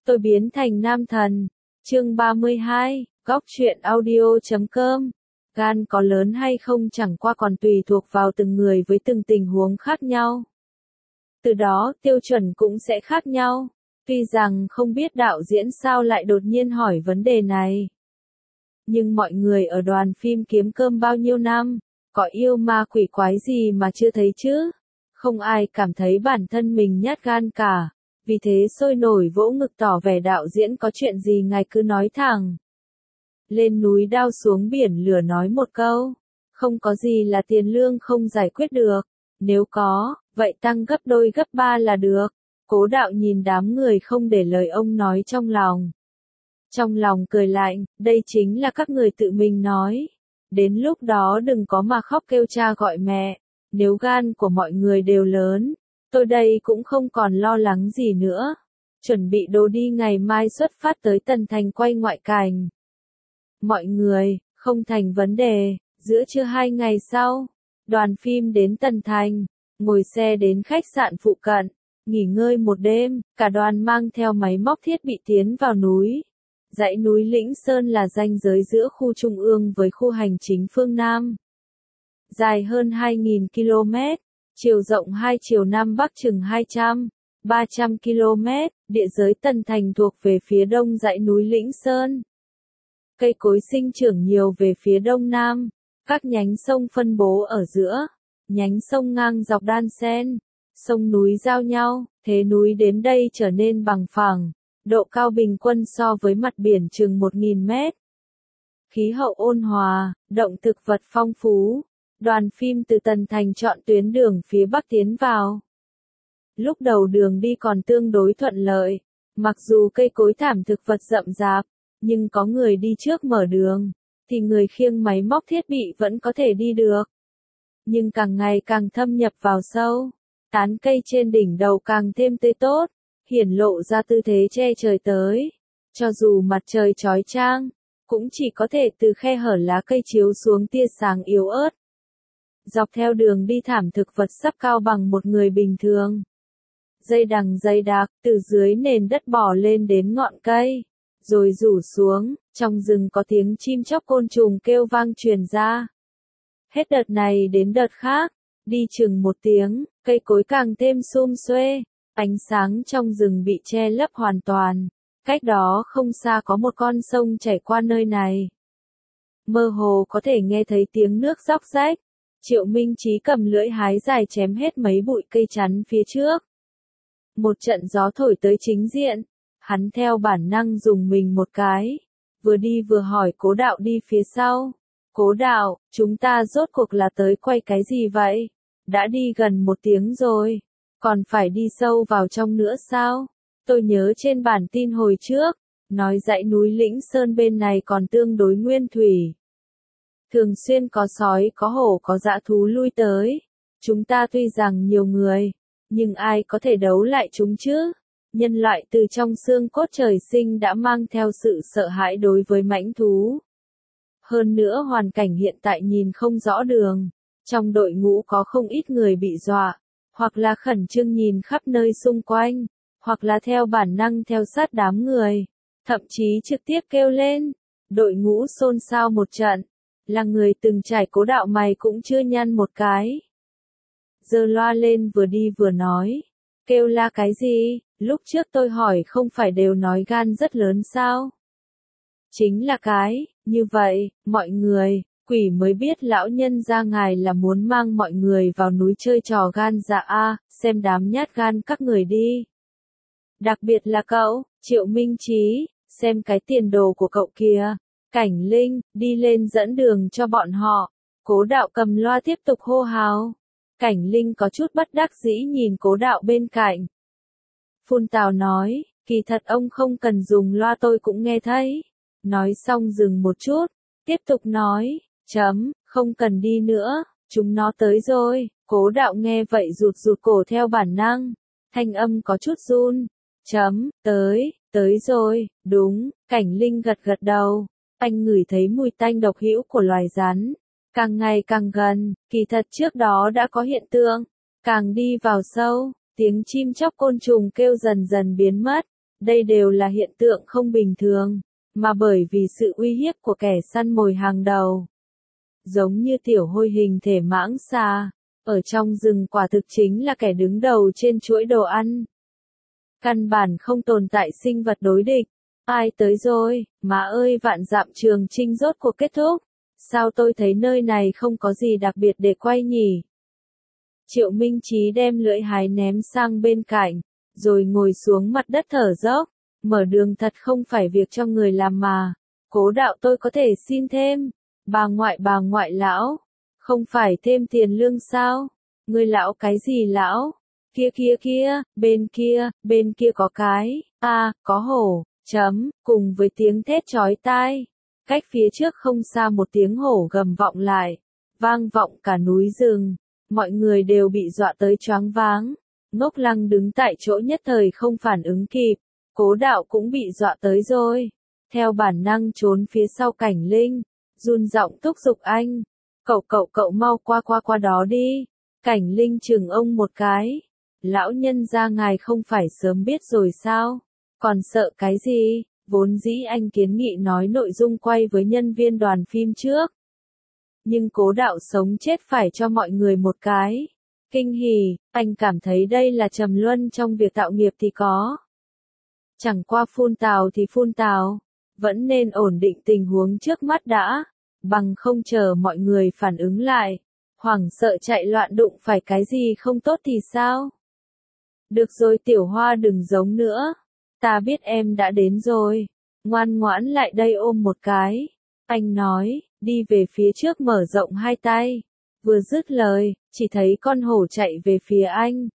Tôi biến thành nam thần. Chương 32, góc truyện audio.com. Gan có lớn hay không chẳng qua còn tùy thuộc vào từng người với từng tình huống khác nhau. Từ đó, tiêu chuẩn cũng sẽ khác nhau. Tuy rằng không biết đạo diễn sao lại đột nhiên hỏi vấn đề này. Nhưng mọi người ở đoàn phim kiếm cơm bao nhiêu năm, có yêu ma quỷ quái gì mà chưa thấy chứ? Không ai cảm thấy bản thân mình nhát gan cả. Vì thế sôi nổi vỗ ngực tỏ vẻ đạo diễn có chuyện gì ngài cứ nói thẳng. Lên núi đao xuống biển lửa nói một câu. Không có gì là tiền lương không giải quyết được. Nếu có, vậy tăng gấp đôi gấp ba là được. Cố Đạo nhìn đám người không để lời ông nói trong lòng. Trong lòng cười lạnh, đây chính là các người tự mình nói. Đến lúc đó đừng có mà khóc kêu cha gọi mẹ. Nếu gan của mọi người đều lớn, tôi đây cũng không còn lo lắng gì nữa. Chuẩn bị đồ đi ngày mai xuất phát tới Tân Thành quay ngoại cảnh. Mọi người, không thành vấn đề, giữa trưa 2 ngày sau, đoàn phim đến Tân Thành, ngồi xe đến khách sạn phụ cận, nghỉ ngơi một đêm, cả đoàn mang theo máy móc thiết bị tiến vào núi. Dãy núi Lĩnh Sơn là ranh giới giữa khu trung ương với khu hành chính phương Nam. Dài hơn 2.000 km, chiều rộng 2 chiều Nam Bắc chừng 300 km, địa giới Tân Thành thuộc về phía đông dãy núi Lĩnh Sơn. Cây cối sinh trưởng nhiều về phía đông nam, các nhánh sông phân bố ở giữa, nhánh sông ngang dọc đan xen, sông núi giao nhau, thế núi đến đây trở nên bằng phẳng, độ cao bình quân so với mặt biển chừng 1.000 mét. Khí hậu ôn hòa, động thực vật phong phú, đoàn phim từ Tân Thành chọn tuyến đường phía bắc tiến vào. Lúc đầu đường đi còn tương đối thuận lợi, mặc dù cây cối thảm thực vật rậm rạp, nhưng có người đi trước mở đường, thì người khiêng máy móc thiết bị vẫn có thể đi được. Nhưng càng ngày càng thâm nhập vào sâu, tán cây trên đỉnh đầu càng thêm tươi tốt, hiển lộ ra tư thế che trời tới. Cho dù mặt trời chói chang, cũng chỉ có thể từ khe hở lá cây chiếu xuống tia sáng yếu ớt. Dọc theo đường đi thảm thực vật sắp cao bằng một người bình thường. Dây đằng dày đặc, từ dưới nền đất bò lên đến ngọn cây, rồi rủ xuống, trong rừng có tiếng chim chóc côn trùng kêu vang truyền ra. Hết đợt này đến đợt khác, đi chừng 1 tiếng, cây cối càng thêm sum xuê, ánh sáng trong rừng bị che lấp hoàn toàn. Cách đó không xa có một con sông chảy qua nơi này. Mơ hồ có thể nghe thấy tiếng nước róc rách. Triệu Minh Chí cầm lưỡi hái dài chém hết mấy bụi cây chắn phía trước. Một trận gió thổi tới chính diện, hắn theo bản năng dùng mình một cái, vừa đi vừa hỏi Cố Đạo đi phía sau. Cố Đạo, chúng ta rốt cuộc là tới quay cái gì vậy? Đã đi gần 1 tiếng rồi, còn phải đi sâu vào trong nữa sao? Tôi nhớ trên bản tin hồi trước, nói dãy núi Lĩnh Sơn bên này còn tương đối nguyên thủy. Thường xuyên có sói có hổ có dã thú lui tới. Chúng ta tuy rằng nhiều người, nhưng ai có thể đấu lại chúng chứ? Nhân loại từ trong xương cốt trời sinh đã mang theo sự sợ hãi đối với mãnh thú. Hơn nữa hoàn cảnh hiện tại nhìn không rõ đường. Trong đội ngũ có không ít người bị dọa, hoặc là khẩn trương nhìn khắp nơi xung quanh, hoặc là theo bản năng theo sát đám người, thậm chí trực tiếp kêu lên. Đội ngũ xôn xao một trận. Là người từng trải Cố Đạo mày cũng chưa nhăn một cái. Giơ loa lên vừa đi vừa nói. Kêu la cái gì? Lúc trước tôi hỏi không phải đều nói gan rất lớn sao? Chính là cái, như vậy, mọi người, quỷ mới biết lão nhân gia ngài là muốn mang mọi người vào núi chơi trò gan dạ a, xem đám nhát gan các người đi. Đặc biệt là cậu, Triệu Minh Chí, xem cái tiền đồ của cậu kìa. Cảnh Linh, đi lên dẫn đường cho bọn họ. Cố Đạo cầm loa tiếp tục hô hào. Cảnh Linh có chút bất đắc dĩ nhìn Cố Đạo bên cạnh. Phun Tào nói, kỳ thật ông không cần dùng loa tôi cũng nghe thấy. Nói xong dừng một chút, tiếp tục nói, không cần đi nữa, chúng nó tới rồi. Cố Đạo nghe vậy rụt rụt cổ theo bản năng, thanh âm có chút run. Tới rồi, đúng, Cảnh Linh gật gật đầu. Anh ngửi thấy mùi tanh độc hữu của loài rắn, càng ngày càng gần, kỳ thật trước đó đã có hiện tượng, càng đi vào sâu, tiếng chim chóc côn trùng kêu dần dần biến mất, Đây đều là hiện tượng không bình thường, mà bởi vì sự uy hiếp của kẻ săn mồi hàng đầu. Giống như tiểu hôi hình thể mãng xà, ở trong rừng quả thực chính là kẻ đứng đầu trên chuỗi đồ ăn. Căn bản không tồn tại sinh vật đối địch. Ai tới rồi, má ơi vạn dặm trường chinh rốt cuộc kết thúc. Sao tôi thấy nơi này không có gì đặc biệt để quay nhỉ? Triệu Minh Chí đem lưỡi hái ném sang bên cạnh, rồi ngồi xuống mặt đất thở dốc. Mở đường thật không phải việc cho người làm mà. Cố đạo tôi có thể xin thêm. Bà ngoại lão. Không phải thêm tiền lương sao? Người lão cái gì lão? Kia, bên kia có cái, có hổ, cùng với tiếng thét chói tai. Cách phía trước không xa một tiếng hổ gầm vọng lại, vang vọng cả núi rừng. Mọi người đều bị dọa tới choáng váng. Ngốc Lăng đứng tại chỗ nhất thời không phản ứng kịp. Cố đạo cũng bị dọa tới rồi. Theo bản năng trốn phía sau Cảnh Linh, run giọng thúc giục anh. Cậu mau qua đó đi. Cảnh Linh chừng ông một cái. Lão nhân gia ngài không phải sớm biết rồi sao? Còn sợ cái gì? Vốn dĩ anh kiến nghị nói nội dung quay với nhân viên đoàn phim trước. Nhưng Cố đạo sống chết phải cho mọi người một cái kinh hỉ, anh cảm thấy đây là trầm luân trong việc tạo nghiệp thì có. Chẳng qua phun tào thì phun tào, vẫn nên ổn định tình huống trước mắt đã, bằng không chờ mọi người phản ứng lại, hoảng sợ chạy loạn đụng phải cái gì không tốt thì sao? Được rồi Tiểu Hoa đừng giống nữa, ta biết em đã đến rồi, ngoan ngoãn lại đây ôm một cái. Anh nói, đi về phía trước mở rộng hai tay. Vừa dứt lời, chỉ thấy con hổ chạy về phía anh.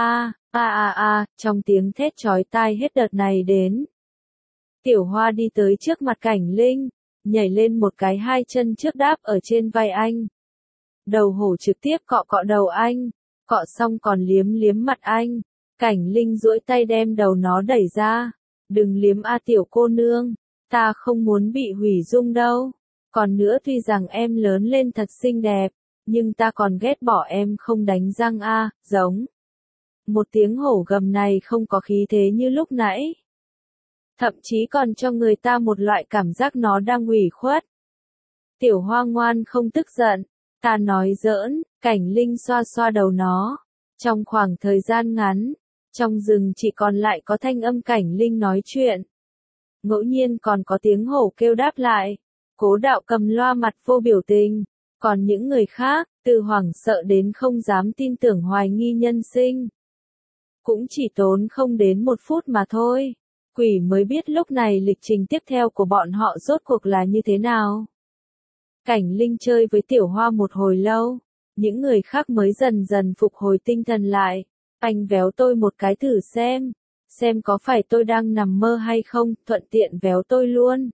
Trong tiếng thét chói tai hết đợt này đến. Tiểu Hoa đi tới trước mặt Cảnh Linh, nhảy lên một cái hai chân trước đáp ở trên vai anh. Đầu hổ trực tiếp cọ đầu anh, cọ xong còn liếm mặt anh. Cảnh Linh duỗi tay đem đầu nó đẩy ra. Đừng liếm tiểu cô nương, ta không muốn bị hủy dung đâu. Còn nữa tuy rằng em lớn lên thật xinh đẹp, nhưng ta còn ghét bỏ em không đánh răng giống. Một tiếng hổ gầm này không có khí thế như lúc nãy. Thậm chí còn cho người ta một loại cảm giác nó đang ủy khuất. Tiểu Hoa ngoan không tức giận, ta nói giỡn, Cảnh Linh xoa đầu nó. Trong khoảng thời gian ngắn, trong rừng chỉ còn lại có thanh âm Cảnh Linh nói chuyện. Ngẫu nhiên còn có tiếng hổ kêu đáp lại. Cố đạo cầm loa mặt vô biểu tình. Còn những người khác, từ hoảng sợ đến không dám tin tưởng hoài nghi nhân sinh. Cũng chỉ tốn không đến 1 phút mà thôi. Quỷ mới biết lúc này lịch trình tiếp theo của bọn họ rốt cuộc là như thế nào. Cảnh Linh chơi với Tiểu Hoa một hồi lâu. Những người khác mới dần dần phục hồi tinh thần lại. Anh véo tôi một cái thử xem có phải tôi đang nằm mơ hay không, thuận tiện véo tôi luôn.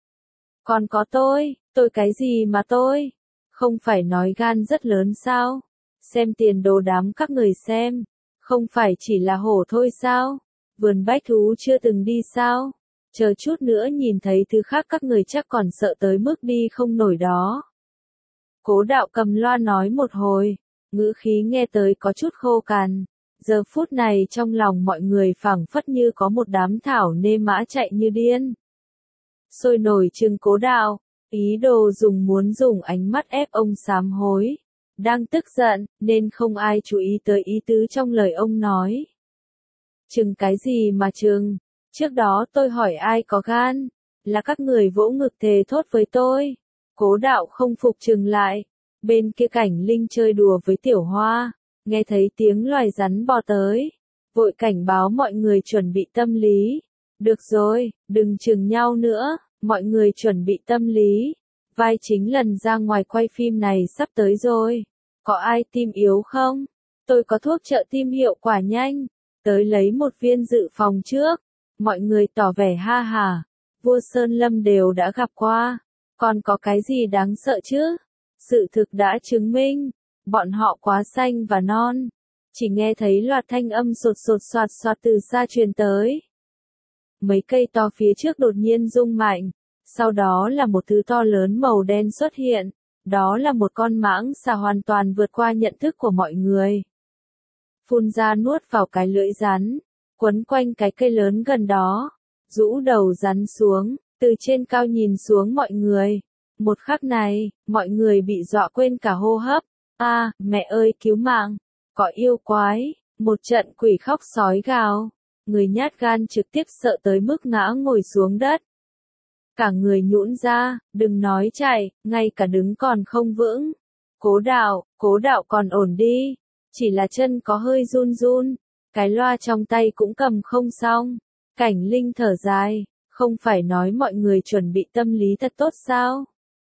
Còn có tôi cái gì mà tôi? Không phải nói gan rất lớn sao? Xem tiền đồ đám các người xem. Không phải chỉ là hổ thôi sao? Vườn bách thú chưa từng đi sao? Chờ chút nữa nhìn thấy thứ khác các người chắc còn sợ tới mức đi không nổi đó. Cố đạo cầm loa nói một hồi, ngữ khí nghe tới có chút khô cằn. Giờ phút này trong lòng mọi người phảng phất như có một đám thảo nê mã chạy như điên. Sôi nổi trừng Cố đạo, ý đồ muốn dùng ánh mắt ép ông sám hối. Đang tức giận, nên không ai chú ý tới ý tứ trong lời ông nói. Trừng cái gì mà trừng? Trước đó tôi hỏi ai có gan? Là các người vỗ ngực thề thốt với tôi. Cố đạo không phục trừng lại. Bên kia Cảnh Linh chơi đùa với Tiểu Hoa. Nghe thấy tiếng loài rắn bò tới. Vội cảnh báo mọi người chuẩn bị tâm lý. Được rồi, đừng trừng nhau nữa. Mọi người chuẩn bị tâm lý. Vai chính lần ra ngoài quay phim này sắp tới rồi. Có ai tim yếu không? Tôi có thuốc trợ tim hiệu quả nhanh. Tới lấy một viên dự phòng trước. Mọi người tỏ vẻ ha hả. Vua Sơn Lâm đều đã gặp qua. Còn có cái gì đáng sợ chứ? Sự thực đã chứng minh. Bọn họ quá xanh và non. Chỉ nghe thấy loạt thanh âm sột soạt từ xa truyền tới. Mấy cây to phía trước đột nhiên rung mạnh. Sau đó là một thứ to lớn màu đen xuất hiện. Đó là một con mãng xà hoàn toàn vượt qua nhận thức của mọi người. Phun ra nuốt vào cái lưỡi rắn. quấn quanh cái cây lớn gần đó, rũ đầu rắn xuống, từ trên cao nhìn xuống mọi người. Một khắc này, mọi người bị dọa quên cả hô hấp. A, mẹ ơi cứu mạng, có yêu quái, một trận quỷ khóc sói gào. Người nhát gan trực tiếp sợ tới mức ngã ngồi xuống đất. Cả người nhũn ra, đừng nói chạy, ngay cả đứng còn không vững. Cố đạo còn ổn đi, chỉ là chân có hơi run run, cái loa trong tay cũng cầm không xong. Cảnh Linh thở dài, không phải nói mọi người chuẩn bị tâm lý thật tốt sao?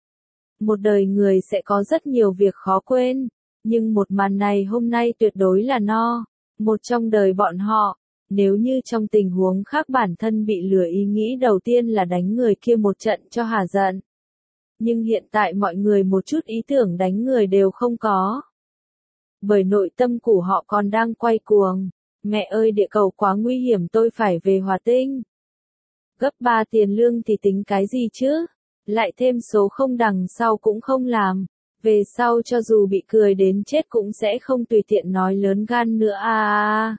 Một đời người sẽ có rất nhiều việc khó quên, nhưng một màn này hôm nay tuyệt đối là no, một trong đời bọn họ. Nếu như trong tình huống khác bản thân bị lừa, ý nghĩ đầu tiên là đánh người kia một trận cho hả giận. Nhưng hiện tại mọi người một chút ý tưởng đánh người đều không có. Bởi nội tâm của họ còn đang quay cuồng. Mẹ ơi địa cầu quá nguy hiểm, tôi phải về Hòa Tinh. Gấp 3 tiền lương thì tính cái gì chứ? Lại thêm số không đằng sau cũng không làm. Về sau cho dù bị cười đến chết cũng sẽ không tùy tiện nói lớn gan nữa à.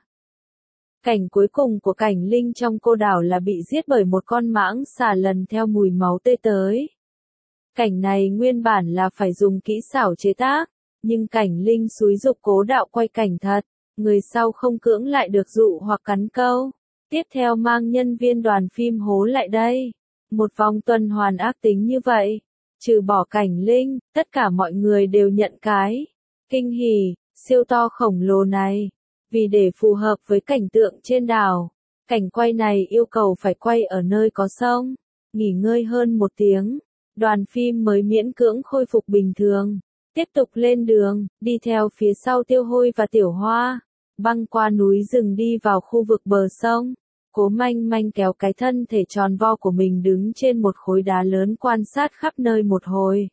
Cảnh cuối cùng của Cảnh Linh trong cô đảo là bị giết bởi một con mãng xà lần theo mùi máu tươi tới. Cảnh này nguyên bản là phải dùng kỹ xảo chế tác, nhưng Cảnh Linh xúi giục Cố Đạo quay cảnh thật, người sau không cưỡng lại được dụ hoặc cắn câu. Tiếp theo mang nhân viên đoàn phim hố lại đây. Một vòng tuần hoàn ác tính như vậy, trừ bỏ Cảnh Linh, tất cả mọi người đều nhận cái kinh hỉ, siêu to khổng lồ này. Vì để phù hợp với cảnh tượng trên đảo, cảnh quay này yêu cầu phải quay ở nơi có sông. Nghỉ ngơi hơn 1 tiếng, đoàn phim mới miễn cưỡng khôi phục bình thường. Tiếp tục lên đường, đi theo phía sau Tiêu Hôi và Tiểu Hoa, băng qua núi rừng đi vào khu vực bờ sông. Cố Manh Manh kéo cái thân thể tròn vo của mình đứng trên một khối đá lớn quan sát khắp nơi một hồi.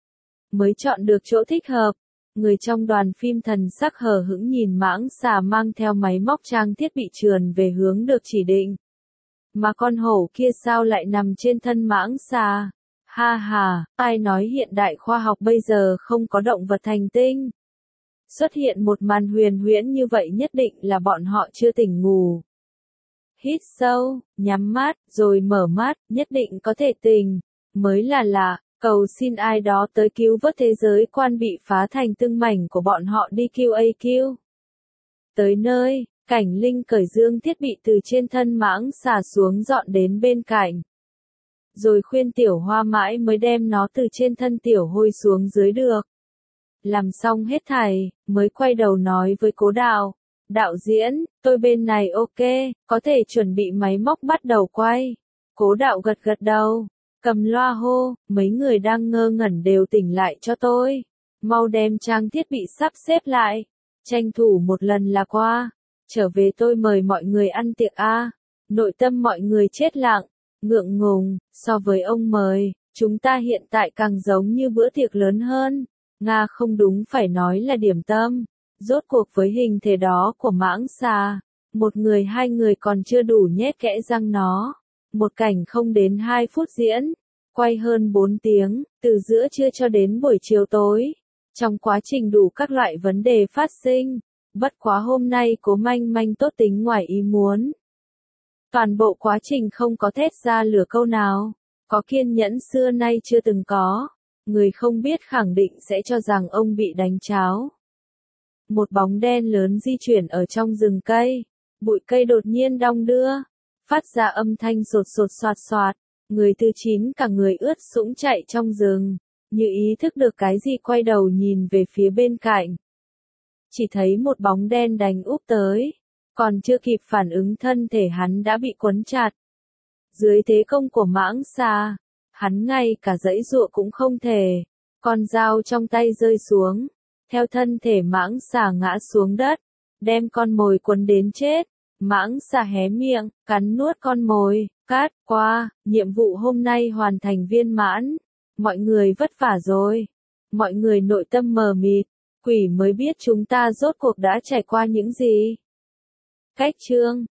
Mới chọn được chỗ thích hợp. Người trong đoàn phim thần sắc hờ hững nhìn mãng xà mang theo máy móc trang thiết bị trườn về hướng được chỉ định. Mà con hổ kia sao lại nằm trên thân mãng xà? Ha ha, ai nói hiện đại khoa học bây giờ không có động vật thành tinh? Xuất hiện một màn huyền huyễn như vậy nhất định là bọn họ chưa tỉnh ngủ. Hít sâu, nhắm mắt, rồi mở mắt, nhất định có thể tỉnh. Mới là lạ. Cầu xin ai đó tới cứu vớt thế giới quan bị phá thành từng mảnh của bọn họ đi QAQ. Tới nơi, Cảnh Linh cởi dương thiết bị từ trên thân mãng xà xuống dọn đến bên cạnh. Rồi khuyên Tiểu Hoa mãi mới đem nó từ trên thân Tiểu Hôi xuống dưới được. Làm xong hết thảy, mới quay đầu nói với Cố Đạo. Đạo diễn, tôi bên này ok, có thể chuẩn bị máy móc bắt đầu quay. Cố Đạo gật gật đầu. Cầm loa hô, mấy người đang ngơ ngẩn đều tỉnh lại cho tôi. Mau đem trang thiết bị sắp xếp lại. Tranh thủ một lần là qua. Trở về tôi mời mọi người ăn tiệc a. Nội tâm mọi người chết lặng, ngượng ngùng, so với ông mời, chúng ta hiện tại càng giống như bữa tiệc lớn hơn. Nga không đúng phải nói là điểm tâm. Rốt cuộc với hình thể đó của mãng xà, một người hai người còn chưa đủ nhét kẽ răng nó. Một cảnh không đến 2 phút diễn, quay hơn 4 tiếng, từ giữa trưa cho đến buổi chiều tối. Trong quá trình đủ các loại vấn đề phát sinh, bất quá hôm nay Cố Manh Manh tốt tính ngoài ý muốn. Toàn bộ quá trình không có thét ra lửa câu nào, có kiên nhẫn xưa nay chưa từng có. Người không biết khẳng định sẽ cho rằng ông bị đánh cháo. Một bóng đen lớn di chuyển ở trong rừng cây, bụi cây đột nhiên đong đưa. Phát ra âm thanh sột sột xoạt xoạt, người Tư Chín cả người ướt sũng chạy trong rừng, như ý thức được cái gì quay đầu nhìn về phía bên cạnh. Chỉ thấy một bóng đen đánh úp tới, còn chưa kịp phản ứng thân thể hắn đã bị quấn chặt. Dưới thế công của mãng xà, hắn ngay cả giãy giụa cũng không thể, con dao trong tay rơi xuống, theo thân thể mãng xà ngã xuống đất, đem con mồi quấn đến chết. Mãng xà hé miệng, cắn nuốt con mồi, cát qua, nhiệm vụ hôm nay hoàn thành viên mãn. Mọi người vất vả rồi. Mọi người nội tâm mờ mịt, quỷ mới biết chúng ta rốt cuộc đã trải qua những gì. Cách chương